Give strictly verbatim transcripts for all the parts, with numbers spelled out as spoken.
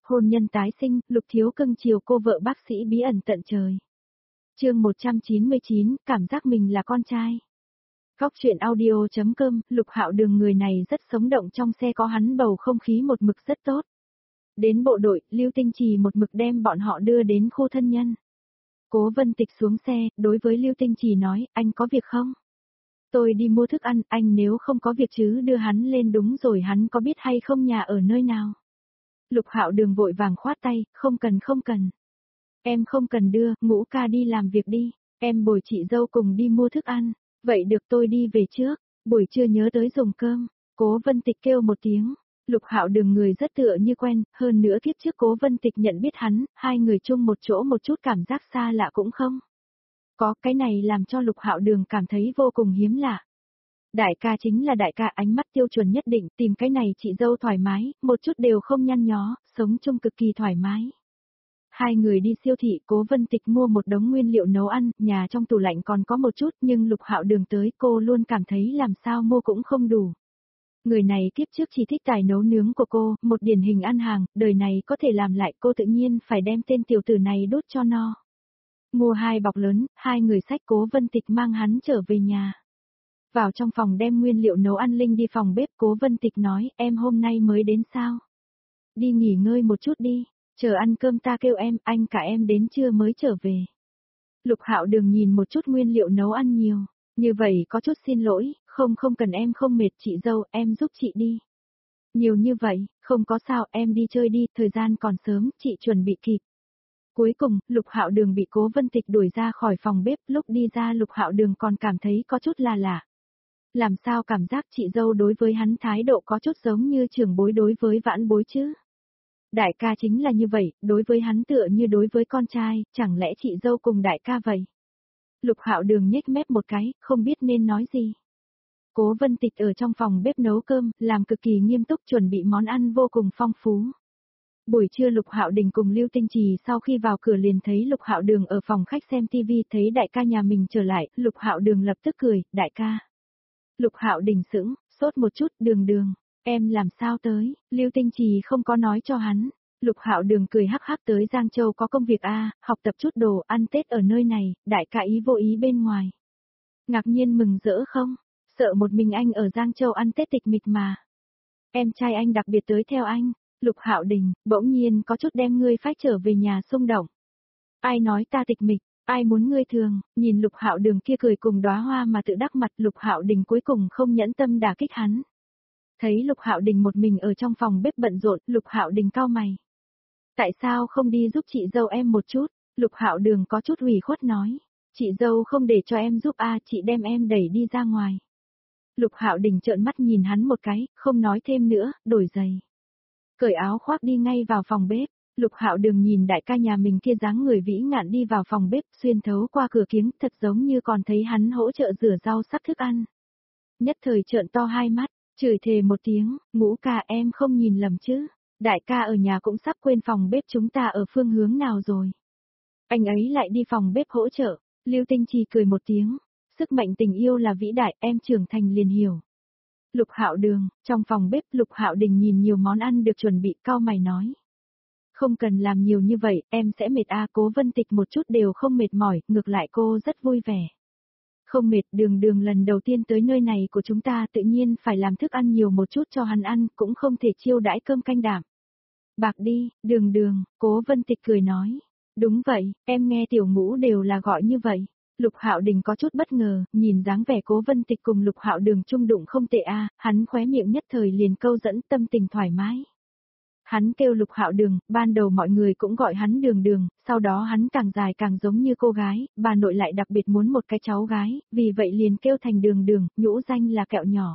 Hôn nhân tái sinh, Lục Thiếu cưng chiều cô vợ bác sĩ bí ẩn tận trời. Chương một trăm chín mươi chín, cảm giác mình là con trai. Góc truyện audio.com, Lục Hạo Đường người này rất sống động, trong xe có hắn bầu không khí một mực rất tốt. Đến bộ đội, Lưu Tinh Trì một mực đem bọn họ đưa đến khu thân nhân. Cố Vân Tịch xuống xe, đối với Lưu Tinh Trì nói, anh có việc không? Tôi đi mua thức ăn, anh nếu không có việc chứ đưa hắn lên, đúng rồi, hắn có biết hay không nhà ở nơi nào? Lục Hạo Đường vội vàng khoát tay, không cần không cần. Em không cần đưa, Ngũ ca đi làm việc đi, em bồi chị dâu cùng đi mua thức ăn. Vậy được, tôi đi về trước, buổi trưa nhớ tới dùng cơm. Cố Vân Tịch kêu một tiếng. Lục Hạo Đường người rất tựa như quen, hơn nữa kiếp trước Cố Vân Tịch nhận biết hắn, hai người chung một chỗ một chút cảm giác xa lạ cũng không. Có, cái này làm cho Lục Hạo Đường cảm thấy vô cùng hiếm lạ. Đại ca chính là đại ca, ánh mắt tiêu chuẩn nhất định, tìm cái này chị dâu thoải mái, một chút đều không nhăn nhó, sống chung cực kỳ thoải mái. Hai người đi siêu thị, Cố Vân Tịch mua một đống nguyên liệu nấu ăn, nhà trong tủ lạnh còn có một chút, nhưng Lục Hạo Đường tới cô luôn cảm thấy làm sao mua cũng không đủ. Người này kiếp trước chỉ thích tài nấu nướng của cô, một điển hình ăn hàng, đời này có thể làm lại, cô tự nhiên phải đem tên tiểu tử này đốt cho no. Mua hai bọc lớn, hai người xách, Cố Vân Tịch mang hắn trở về nhà. Vào trong phòng đem nguyên liệu nấu ăn linh đi phòng bếp, Cố Vân Tịch nói, em hôm nay mới đến sao? Đi nghỉ ngơi một chút đi, chờ ăn cơm ta kêu em, anh cả em đến trưa mới trở về. Lục Hạo Đường nhìn một chút nguyên liệu nấu ăn nhiều, như vậy có chút xin lỗi, không không cần, em không mệt, chị dâu, em giúp chị đi. Nhiều như vậy, không có sao, em đi chơi đi, thời gian còn sớm, chị chuẩn bị kịp. Cuối cùng, Lục Hạo Đường bị Cố Vân Tịch đuổi ra khỏi phòng bếp, lúc đi ra Lục Hạo Đường còn cảm thấy có chút là lạ. Làm sao cảm giác chị dâu đối với hắn thái độ có chút giống như trưởng bối đối với vãn bối chứ? Đại ca chính là như vậy, đối với hắn tựa như đối với con trai, chẳng lẽ chị dâu cùng đại ca vậy? Lục Hạo Đường nhếch mép một cái, không biết nên nói gì. Cố Vân Tịch ở trong phòng bếp nấu cơm, làm cực kỳ nghiêm túc, chuẩn bị món ăn vô cùng phong phú. Buổi trưa Lục Hạo Đình cùng Lưu Tinh Trì sau khi vào cửa liền thấy Lục Hạo Đường ở phòng khách xem tivi, thấy đại ca nhà mình trở lại, Lục Hạo Đường lập tức cười, đại ca. Lục Hạo Đình sững, sốt một chút, Đường Đường, em làm sao tới? Lưu Tinh Trì không có nói cho hắn. Lục Hạo Đường cười hắc hắc, tới Giang Châu có công việc a, à, học tập chút đồ, ăn Tết ở nơi này, đại ca ý vô ý bên ngoài. Ngạc nhiên mừng rỡ không? Sợ một mình anh ở Giang Châu ăn Tết tịch mịch mà. Em trai anh đặc biệt tới theo anh. Lục Hạo Đình, bỗng nhiên có chút đem ngươi phách trở về nhà xung động. Ai nói ta tịch mịch? Ai muốn ngươi thường? Nhìn Lục Hạo Đường kia cười cùng đóa hoa mà tự đắc mặt, Lục Hạo Đình cuối cùng không nhẫn tâm đả kích hắn. Thấy Lục Hạo Đình một mình ở trong phòng bếp bận rộn, Lục Hạo Đình cau mày. Tại sao không đi giúp chị dâu em một chút? Lục Hạo Đường có chút ủy khuất nói. Chị dâu không để cho em giúp a, à, chị đem em đẩy đi ra ngoài. Lục Hạo Đình trợn mắt nhìn hắn một cái, không nói thêm nữa, đổi giày. Cởi áo khoác đi ngay vào phòng bếp. Lục Hạo Đường nhìn đại ca nhà mình kia dáng người vĩ ngạn đi vào phòng bếp, xuyên thấu qua cửa kiếng, thật giống như còn thấy hắn hỗ trợ rửa rau sắp thức ăn. Nhất thời trợn to hai mắt, chửi thề một tiếng, Ngũ ca, em không nhìn lầm chứ? Đại ca ở nhà cũng sắp quên phòng bếp chúng ta ở phương hướng nào rồi. Anh ấy lại đi phòng bếp hỗ trợ. Lưu Tinh Trì cười một tiếng, sức mạnh tình yêu là vĩ đại, em trưởng thành liền hiểu. Lục Hạo Đường, trong phòng bếp Lục Hạo Đình nhìn nhiều món ăn được chuẩn bị, cau mày nói. Không cần làm nhiều như vậy, em sẽ mệt a. À, Cố Vân Tịch một chút đều không mệt mỏi, ngược lại cô rất vui vẻ. Không mệt, Đường Đường lần đầu tiên tới nơi này của chúng ta tự nhiên phải làm thức ăn nhiều một chút cho hắn ăn, cũng không thể chiêu đãi cơm canh đạm. Bạc đi, Đường Đường, Cố Vân Tịch cười nói. Đúng vậy, em nghe tiểu Ngũ đều là gọi như vậy. Lục Hạo Đình có chút bất ngờ, nhìn dáng vẻ Cố Vân Tịch cùng Lục Hạo Đường chung đụng không tệ a, à, hắn khóe miệng nhất thời liền câu dẫn, tâm tình thoải mái. Hắn kêu Lục Hạo Đường, ban đầu mọi người cũng gọi hắn Đường Đường, sau đó hắn càng dài càng giống như cô gái, bà nội lại đặc biệt muốn một cái cháu gái, vì vậy liền kêu thành Đường Đường, nhũ danh là kẹo nhỏ.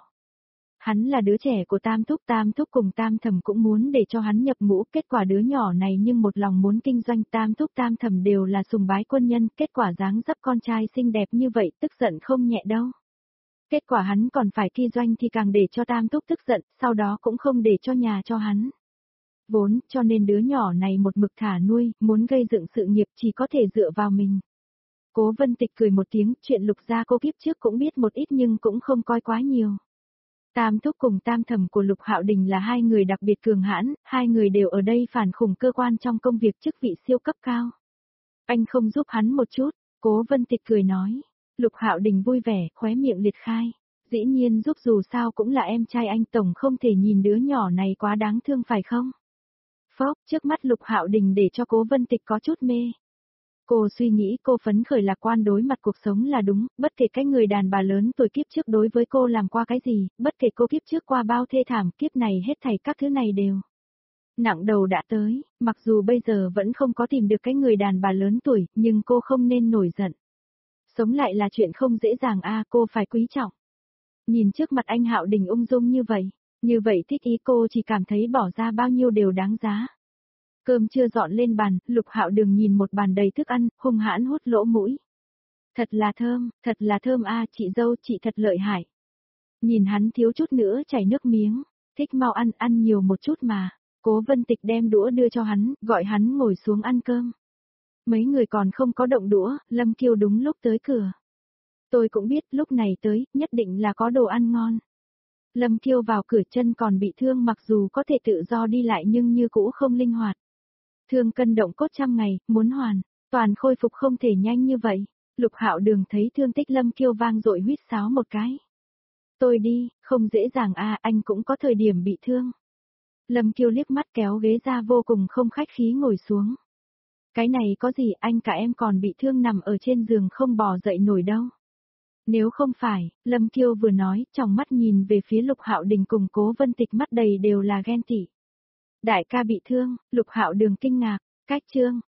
Hắn là đứa trẻ của Tam Thúc, Tam Thúc cùng Tam Thẩm cũng muốn để cho hắn nhập ngũ, kết quả đứa nhỏ này nhưng một lòng muốn kinh doanh, Tam Thúc Tam Thẩm đều là sùng bái quân nhân, kết quả dáng dấp con trai xinh đẹp như vậy, tức giận không nhẹ đâu. Kết quả hắn còn phải kinh doanh thì càng để cho Tam Thúc tức giận, sau đó cũng không để cho nhà cho hắn. Vốn, cho nên đứa nhỏ này một mực thả nuôi, muốn gây dựng sự nghiệp chỉ có thể dựa vào mình. Cố Vân Tịch cười một tiếng, chuyện Lục gia cô kiếp trước cũng biết một ít nhưng cũng không coi quá nhiều. Tam thúc cùng tam thẩm của Lục Hạo Đình là hai người đặc biệt cường hãn, hai người đều ở đây phản khủng cơ quan trong công việc chức vị siêu cấp cao. Anh không giúp hắn một chút, Cố Vân Tịch cười nói. Lục Hạo Đình vui vẻ, khóe miệng liệt khai. Dĩ nhiên giúp, dù sao cũng là em trai anh, tổng không thể nhìn đứa nhỏ này quá đáng thương phải không? Phốc, trước mắt Lục Hạo Đình để cho Cố Vân Tịch có chút mê. Cô suy nghĩ cô phấn khởi lạc quan đối mặt cuộc sống là đúng, bất kể cái người đàn bà lớn tuổi kiếp trước đối với cô làm qua cái gì, bất kể cô kiếp trước qua bao thê thảm, kiếp này hết thảy các thứ này đều. Nặng đầu đã tới, mặc dù bây giờ vẫn không có tìm được cái người đàn bà lớn tuổi, nhưng cô không nên nổi giận. Sống lại là chuyện không dễ dàng a, cô phải quý trọng. Nhìn trước mặt anh Hạo Đình ung dung như vậy, như vậy thích ý cô chỉ cảm thấy bỏ ra bao nhiêu đều đáng giá. Cơm chưa dọn lên bàn, Lục Hạo Đường nhìn một bàn đầy thức ăn, hung hãn hút lỗ mũi. Thật là thơm, thật là thơm a, chị dâu chị thật lợi hại. Nhìn hắn thiếu chút nữa chảy nước miếng, thích mau ăn, ăn nhiều một chút mà. Cố Vân Tịch đem đũa đưa cho hắn, gọi hắn ngồi xuống ăn cơm. Mấy người còn không có động đũa, Lâm Kiêu đúng lúc tới cửa. Tôi cũng biết lúc này tới, nhất định là có đồ ăn ngon. Lâm Kiêu vào cửa, chân còn bị thương, mặc dù có thể tự do đi lại nhưng như cũ không linh hoạt. Thương cân động cốt trăm ngày, muốn hoàn, toàn khôi phục không thể nhanh như vậy. Lục Hạo Đường thấy thương tích Lâm Kiêu vang dội huýt sáo một cái. Tôi đi, không dễ dàng a, anh cũng có thời điểm bị thương. Lâm Kiêu liếc mắt kéo ghế ra vô cùng không khách khí ngồi xuống. Cái này có gì, anh cả em còn bị thương nằm ở trên giường không bò dậy nổi đâu. Nếu không phải, Lâm Kiêu vừa nói, trong mắt nhìn về phía Lục Hạo Đình cùng Cố Vân Tịch mắt đầy đều là ghen tị. Đại ca bị thương, Lục Hạo Đường kinh ngạc, cách chương,